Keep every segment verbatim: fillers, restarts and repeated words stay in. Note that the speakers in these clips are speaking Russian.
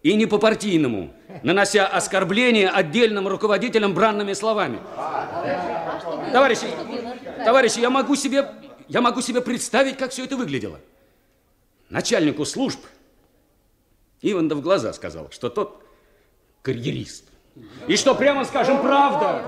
И не по-партийному, нанося оскорбления отдельным руководителям бранными словами. Товарищи, товарищи, я могу себе, я могу себе представить, как все это выглядело. Начальнику служб Иванда в глаза сказал, что тот карьерист. И что, прямо скажем, правда.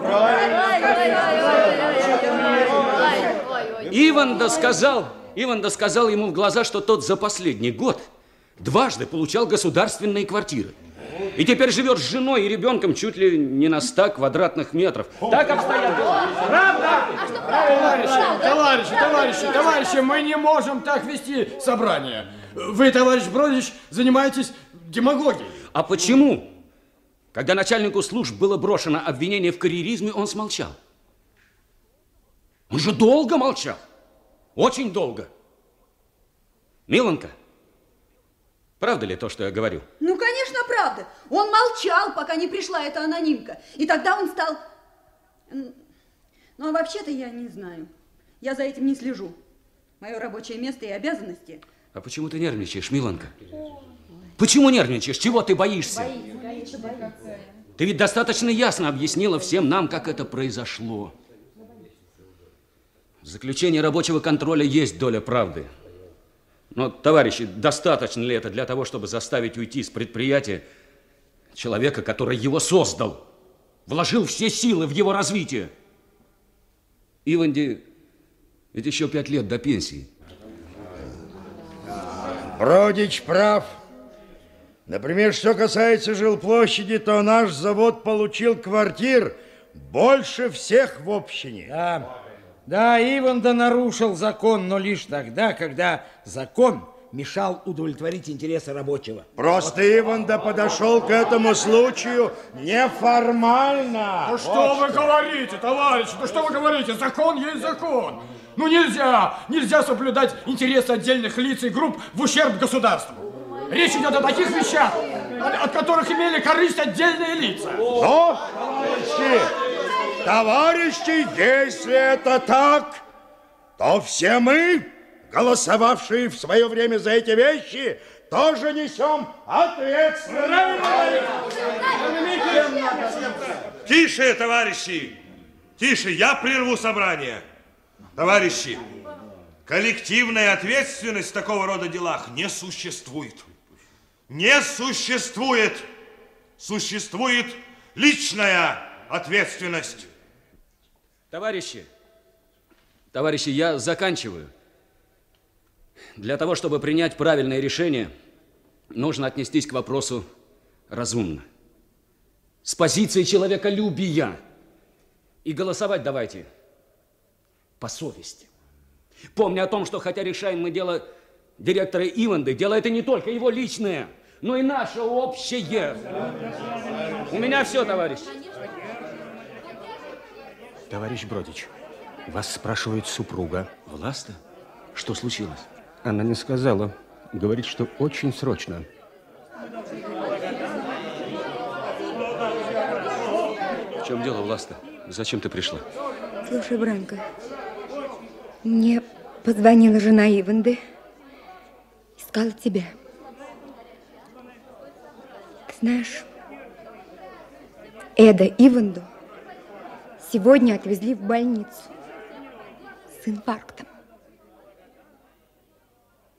Иванда сказал, Иванда сказал ему в глаза, что тот за последний год дважды получал государственные квартиры. И теперь живет с женой и ребенком чуть ли не на ста квадратных метров. Так обстоят дела. Правда? Товарищи, товарищи, товарищи, товарищи, мы не можем так вести собрание. Вы, товарищ Бродич, занимаетесь демагогией. А почему? Когда начальнику служб было брошено обвинение в карьеризме, он смолчал. Он же долго молчал. Очень долго. Миланка, правда ли то, что я говорю? Ну, конечно, правда. Он молчал, пока не пришла эта анонимка. И тогда он стал... Ну, а вообще-то я не знаю. Я за этим не слежу. Мое рабочее место и обязанности... А почему ты нервничаешь, Миланка? Почему нервничаешь? Чего ты боишься? Боится, боится, боится. Ты ведь достаточно ясно объяснила всем нам, как это произошло. В заключении рабочего контроля есть доля правды. Но, товарищи, достаточно ли это для того, чтобы заставить уйти с предприятия человека, который его создал, вложил все силы в его развитие? Иванде ведь еще пять лет до пенсии. Бродич прав. Например, что касается жилплощади, то наш завод получил квартир больше всех в общине. Да, да, Иванда нарушил закон, но лишь тогда, когда закон мешал удовлетворить интересы рабочего. Просто вот. Иванда подошел к этому случаю неформально. Ну что вот вы что. говорите, товарищи, ну что вы говорите? Закон есть закон. Ну нельзя, нельзя соблюдать интересы отдельных лиц и групп в ущерб государству. Речь идет о таких вещах, от которых имели корысть отдельные лица. Но, товарищи, товарищи, если это так, то все мы, голосовавшие в свое время за эти вещи, тоже несем ответственность. Тише, товарищи, тише, я прерву собрание. Товарищи, коллективная ответственность в такого рода делах не существует. Не существует. Существует личная ответственность. Товарищи, товарищи, я заканчиваю. Для того, чтобы принять правильное решение, нужно отнестись к вопросу разумно. С позиции человеколюбия. И голосовать давайте по совести. Помня о том, что хотя решаем мы дело директора Иванды, дело это не только его личное, но и наше общее. У меня все, товарищ. Товарищ Бродич, вас спрашивает супруга. Власта? Что случилось? Она не сказала. Говорит, что очень срочно. В чем дело, Власта? Зачем ты пришла? Слушай, Бранко, мне позвонила жена Иванды. Искала тебя. Ты знаешь, Эда Иванду сегодня отвезли в больницу с инфарктом.